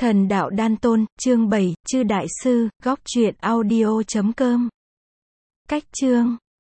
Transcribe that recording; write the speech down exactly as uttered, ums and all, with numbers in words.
Thần đạo đan tôn, chương bảy, chư đại sư, góc truyện audio chấm com. Cách chương